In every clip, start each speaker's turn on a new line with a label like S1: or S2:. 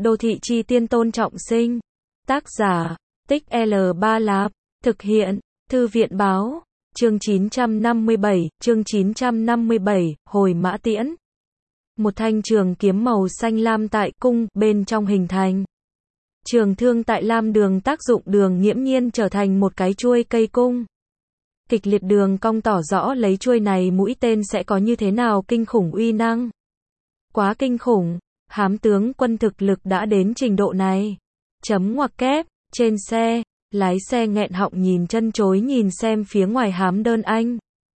S1: Đô thị chi tiên Tôn Trọng Sinh. Tác giả, Tích L3 Lạp. Thực hiện, Thư viện báo. Chương 957, Hồi Mã Tiễn. Một thanh trường kiếm màu xanh lam tại cung, bên trong hình thành. Trường thương tại lam đường tác dụng đường nghiễm nhiên trở thành một cái chuôi cây cung. Kịch liệt đường cong tỏ rõ lấy chuôi này mũi tên sẽ có như thế nào kinh khủng uy năng. Quá kinh khủng, Hám tướng quân thực lực đã đến trình độ này. Chấm ngoặc kép, trên xe, lái xe nghẹn họng nhìn chân chối nhìn xem phía ngoài Hám Đơn Anh.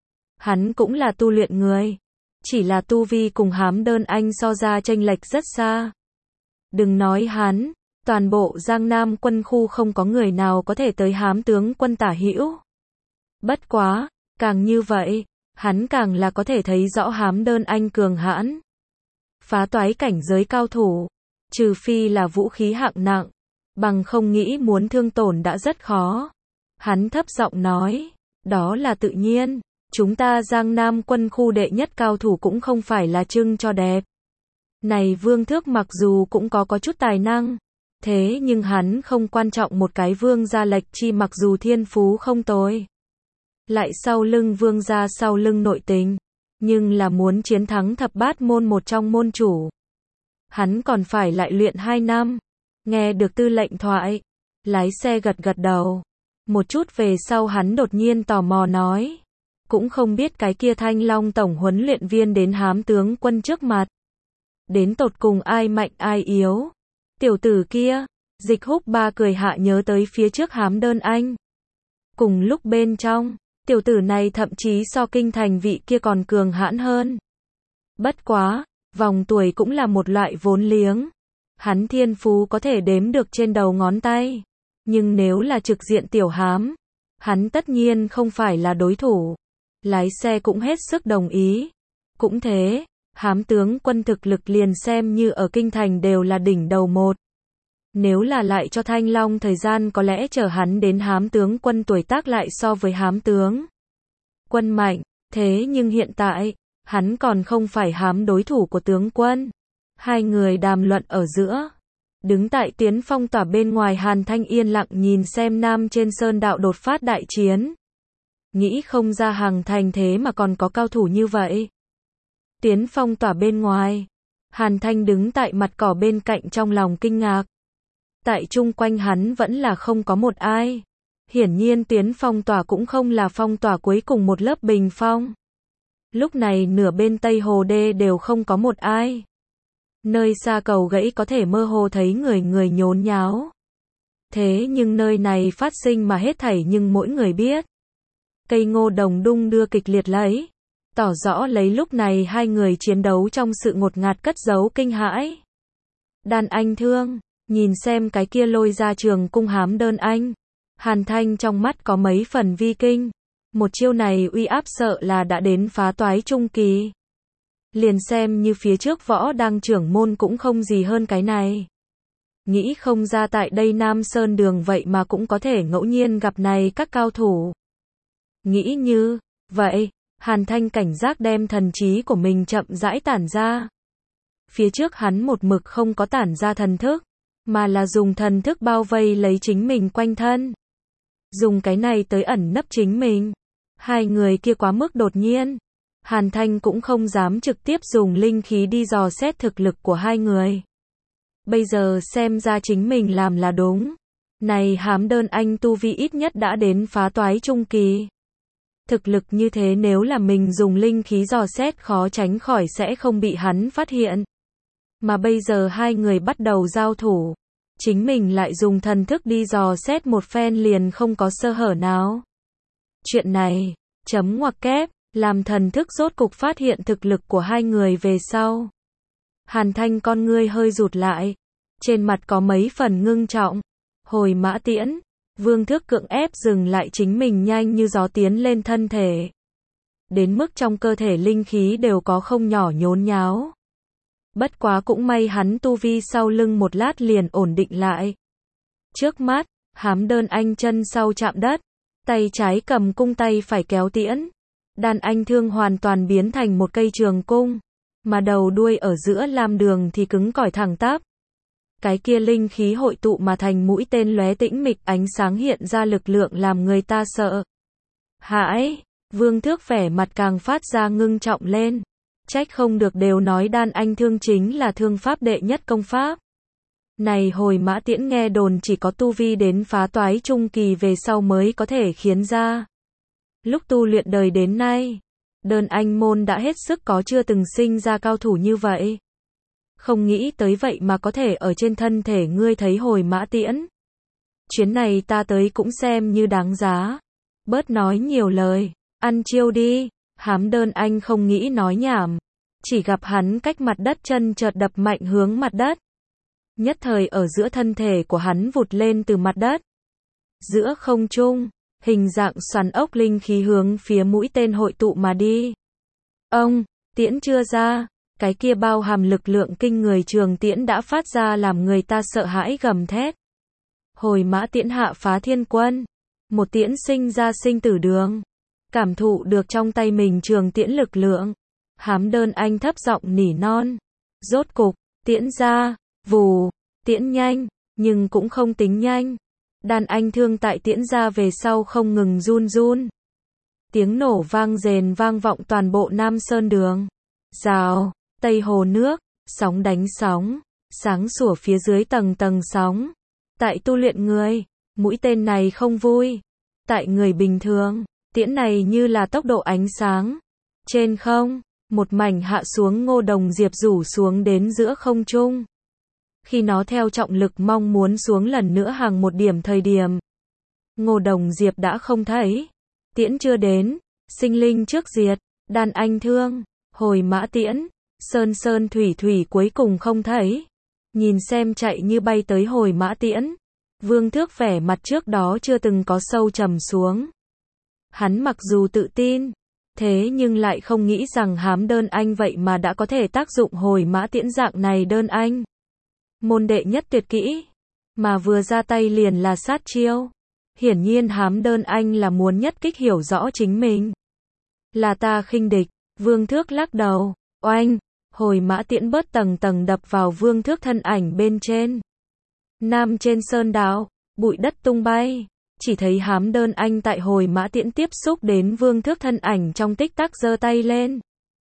S1: Hắn cũng là tu luyện người. Chỉ là tu vi cùng Hám Đơn Anh so ra chênh lệch rất xa. Đừng nói hắn, toàn bộ Giang Nam quân khu không có người nào có thể tới Hám tướng quân tả hữu. Bất quá, càng như vậy, hắn càng là có thể thấy rõ Hám Đơn Anh cường hãn. Phá toái cảnh giới cao thủ, trừ phi là vũ khí hạng nặng, bằng không nghĩ muốn thương tổn đã rất khó. Hắn thấp giọng nói, đó là tự nhiên, chúng ta Giang Nam quân khu đệ nhất cao thủ cũng không phải là trưng cho đẹp. Này Vương Thước mặc dù cũng có chút tài năng, thế nhưng hắn không quan trọng một cái Vương gia Lệch Chi mặc dù thiên phú không tồi. Lại sau lưng Vương gia sau lưng nội tình, nhưng là muốn chiến thắng thập bát môn một trong môn chủ. Hắn còn phải lại luyện 2 năm. Nghe được tư lệnh thoại, lái xe gật gật đầu. Một chút về sau hắn đột nhiên tò mò nói, cũng không biết cái kia Thanh Long tổng huấn luyện viên đến Hám tướng quân trước mặt. Đến tột cùng ai mạnh ai yếu. Tiểu tử kia, Dịch Húc Ba cười hạ nhớ tới phía trước Hám Đơn Anh. Cùng lúc bên trong, tiểu tử này thậm chí so kinh thành vị kia còn cường hãn hơn. Bất quá, vòng tuổi cũng là một loại vốn liếng. Hắn thiên phú có thể đếm được trên đầu ngón tay. Nhưng nếu là trực diện tiểu Hám, hắn tất nhiên không phải là đối thủ. Lái xe cũng hết sức đồng ý. Cũng thế, Hám tướng quân thực lực liền xem như ở kinh thành đều là đỉnh đầu một. Nếu là lại cho Thanh Long thời gian có lẽ chờ hắn đến Hám tướng quân tuổi tác lại so với Hám tướng quân mạnh, thế nhưng hiện tại, hắn còn không phải Hám đối thủ của tướng quân. Hai người đàm luận ở giữa. Đứng tại Tiến Phong tỏa bên ngoài Hàn Thanh yên lặng nhìn xem Nam trên sơn đạo đột phát đại chiến. Nghĩ không ra Hàng Thành thế mà còn có cao thủ như vậy. Tiến Phong tỏa bên ngoài. Hàn Thanh đứng tại mặt cỏ bên cạnh trong lòng kinh ngạc. Tại chung quanh hắn vẫn là không có một ai. Hiển nhiên Tiến Phong tỏa cũng không là phong tỏa cuối cùng một lớp bình phong. Lúc này nửa bên Tây Hồ Đê đều không có một ai. Nơi xa cầu gãy có thể mơ hồ thấy người nhốn nháo. Thế nhưng nơi này phát sinh mà hết thảy nhưng mỗi người biết. Cây ngô đồng đung đưa kịch liệt lấy. Tỏ rõ lấy lúc này hai người chiến đấu trong sự ngột ngạt cất giấu kinh hãi. Đàn anh thương, nhìn xem cái kia lôi ra trường cung Hám Đơn Anh. Hàn Thanh trong mắt có mấy phần vi kinh. Một chiêu này uy áp sợ là đã đến phá toái trung kỳ. Liền xem như phía trước võ đang trưởng môn cũng không gì hơn cái này. Nghĩ không ra tại đây Nam Sơn đường vậy mà cũng có thể ngẫu nhiên gặp này các cao thủ. Nghĩ như vậy, Hàn Thanh cảnh giác đem thần trí của mình chậm rãi tản ra. Phía trước hắn một mực không có tản ra thần thức, mà là dùng thần thức bao vây lấy chính mình quanh thân. Dùng cái này tới ẩn nấp chính mình. Hai người kia quá mức đột nhiên. Hàn Thanh cũng không dám trực tiếp dùng linh khí đi dò xét thực lực của hai người. Bây giờ xem ra chính mình làm là đúng. Này Hám Đơn Anh tu vi ít nhất đã đến phá toái trung kỳ. Thực lực như thế nếu là mình dùng linh khí dò xét khó tránh khỏi sẽ không bị hắn phát hiện. Mà bây giờ hai người bắt đầu giao thủ. Chính mình lại dùng thần thức đi dò xét một phen liền không có sơ hở nào. Chuyện này, chấm ngoặc kép, làm thần thức rốt cục phát hiện thực lực của hai người về sau. Hàn Thanh con ngươi hơi rụt lại. Trên mặt có mấy phần ngưng trọng. Hồi Mã Tiễn, Vương Thước cưỡng ép dừng lại chính mình nhanh như gió tiến lên thân thể. Đến mức trong cơ thể linh khí đều có không nhỏ nhốn nháo. Bất quá cũng may hắn tu vi sau lưng một lát liền ổn định lại. Trước mắt, Hám Đơn Anh chân sau chạm đất. Tay trái cầm cung tay phải kéo tiễn. Đàn anh thương hoàn toàn biến thành một cây trường cung. Mà đầu đuôi ở giữa lam đường thì cứng cỏi thẳng tắp. Cái kia linh khí hội tụ mà thành mũi tên lóe tĩnh mịch, ánh sáng hiện ra lực lượng làm người ta sợ hãi. Vương Thước vẻ mặt càng phát ra ngưng trọng lên. Trách không được đều nói đan anh thương chính là thương pháp đệ nhất công pháp. Này Hồi Mã Tiễn nghe đồn chỉ có tu vi đến phá toái trung kỳ về sau mới có thể khiến ra. Lúc tu luyện đời đến nay, đơn anh môn đã hết sức có chưa từng sinh ra cao thủ như vậy. Không nghĩ tới vậy mà có thể ở trên thân thể ngươi thấy Hồi Mã Tiễn. Chuyến này ta tới cũng xem như đáng giá. Bớt nói nhiều lời, ăn chiêu đi. Hám Đơn Anh không nghĩ nói nhảm, chỉ gặp hắn cách mặt đất chân chợt đập mạnh hướng mặt đất. Nhất thời ở giữa thân thể của hắn vụt lên từ mặt đất. Giữa không trung, hình dạng xoắn ốc linh khí hướng phía mũi tên hội tụ mà đi. Ông, tiễn chưa ra, cái kia bao hàm lực lượng kinh người trường tiễn đã phát ra làm người ta sợ hãi gầm thét. Hồi Mã Tiễn hạ phá thiên quân, một tiễn sinh ra sinh tử đường. Cảm thụ được trong tay mình trường tiễn lực lượng, Hám Đơn Anh thấp giọng nỉ non. Rốt cục, tiễn ra, vù, tiễn nhanh, nhưng cũng không tính nhanh. Đan anh thương tại tiễn ra về sau không ngừng run run. Tiếng nổ vang rền vang vọng toàn bộ Nam Sơn Đường. Rào, Tây Hồ nước, sóng đánh sóng, sáng sủa phía dưới tầng tầng sóng. Tại tu luyện người, mũi tên này không vui. Tại người bình thường, tiễn này như là tốc độ ánh sáng. Trên không, một mảnh hạ xuống Ngô Đồng Diệp rủ xuống đến giữa không trung. Khi nó theo trọng lực mong muốn xuống lần nữa hàng một điểm thời điểm, Ngô Đồng Diệp đã không thấy. Tiễn chưa đến, sinh linh trước diệt, đan anh thương, Hồi Mã Tiễn, sơn sơn thủy thủy cuối cùng không thấy. Nhìn xem chạy như bay tới Hồi Mã Tiễn, Vương Thước vẻ mặt trước đó chưa từng có sâu trầm xuống. Hắn mặc dù tự tin, thế nhưng lại không nghĩ rằng Hám Đơn Anh vậy mà đã có thể tác dụng Hồi Mã Tiễn dạng này đơn anh. Môn đệ nhất tuyệt kỹ, mà vừa ra tay liền là sát chiêu. Hiển nhiên Hám Đơn Anh là muốn nhất kích hiểu rõ chính mình. Là ta khinh địch, Vương Thước lắc đầu, oanh, Hồi Mã Tiễn bớt tầng tầng đập vào Vương Thước thân ảnh bên trên. Nam trên sơn đạo, bụi đất tung bay, chỉ thấy Hám Đơn Anh tại Hồi Mã Tiễn tiếp xúc đến Vương Thước thân ảnh trong tích tắc giơ tay lên.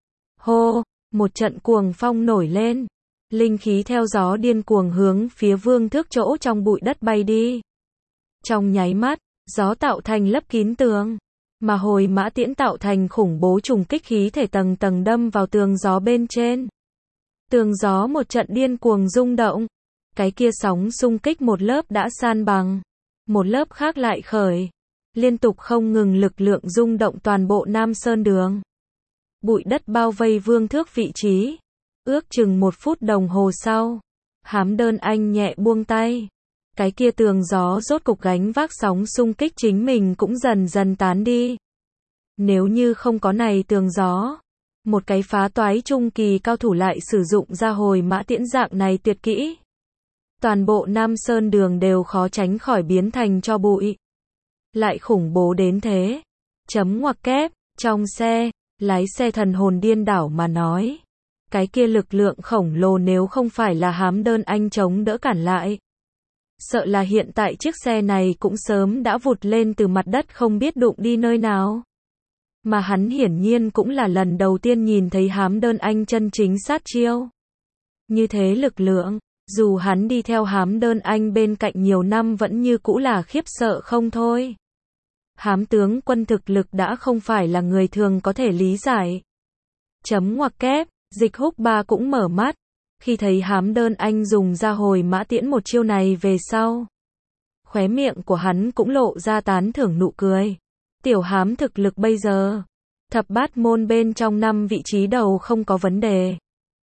S1: Hô, một trận cuồng phong nổi lên. Linh khí theo gió điên cuồng hướng phía Vương Thước chỗ trong bụi đất bay đi. Trong nháy mắt, gió tạo thành lấp kín tường, mà Hồi Mã Tiễn tạo thành khủng bố trùng kích khí thể tầng tầng đâm vào tường gió bên trên. Tường gió một trận điên cuồng rung động, cái kia sóng xung kích một lớp đã san bằng, một lớp khác lại khởi, liên tục không ngừng lực lượng rung động toàn bộ Nam Sơn Đường. Bụi đất bao vây Vương Thước vị trí. Ước chừng 1 phút đồng hồ sau, Hám Đơn Anh nhẹ buông tay. Cái kia tường gió rốt cục gánh vác sóng xung kích chính mình cũng dần dần tán đi. Nếu như không có này tường gió, một cái phá toái trung kỳ cao thủ lại sử dụng ra Hồi Mã Tiễn dạng này tuyệt kỹ, toàn bộ Nam Sơn Đường đều khó tránh khỏi biến thành tro bụi. Lại khủng bố đến thế. Chấm ngoặc kép, trong xe, lái xe thần hồn điên đảo mà nói. Cái kia lực lượng khổng lồ nếu không phải là Hám Đơn Anh chống đỡ cản lại, sợ là hiện tại chiếc xe này cũng sớm đã vụt lên từ mặt đất không biết đụng đi nơi nào. Mà hắn hiển nhiên cũng là lần đầu tiên nhìn thấy Hám Đơn Anh chân chính sát chiêu. Như thế lực lượng, dù hắn đi theo Hám Đơn Anh bên cạnh nhiều năm vẫn như cũ là khiếp sợ không thôi. Hám tướng quân thực lực đã không phải là người thường có thể lý giải. Chấm ngoặc kép. Dịch Húc Ba cũng mở mắt, khi thấy Hám Đơn Anh dùng ra Hồi Mã Tiễn một chiêu này về sau. Khóe miệng của hắn cũng lộ ra tán thưởng nụ cười. Tiểu Hám thực lực bây giờ, thập bát môn bên trong 5 vị trí đầu không có vấn đề.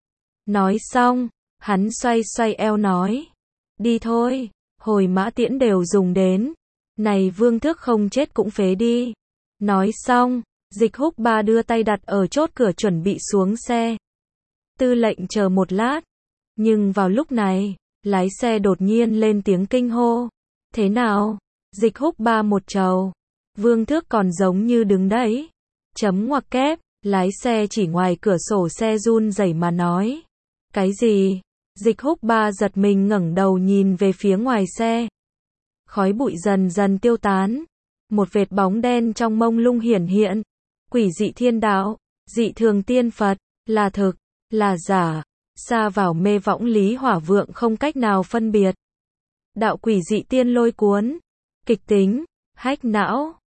S1: Nói xong, hắn xoay xoay eo nói. Đi thôi, Hồi Mã Tiễn đều dùng đến. Này Vương Thước không chết cũng phế đi. Nói xong, Dịch Húc Ba đưa tay đặt ở chốt cửa chuẩn bị xuống xe. Tư lệnh chờ một lát, nhưng vào lúc này, lái xe đột nhiên lên tiếng kinh hô. Thế nào? Dịch Húc Ba một trầu. Vương Thước còn giống như đứng đấy. Chấm ngoặc kép, lái xe chỉ ngoài cửa sổ xe run rẩy mà nói. Cái gì? Dịch Húc Ba giật mình ngẩng đầu nhìn về phía ngoài xe. Khói bụi dần dần tiêu tán. Một vệt bóng đen trong mông lung hiển hiện. Quỷ dị thiên đạo, dị thường tiên Phật, là thực, là giả, xa vào mê võng Lý Hỏa Vượng không cách nào phân biệt. Đạo quỷ dị tiên lôi cuốn, kịch tính, hách não.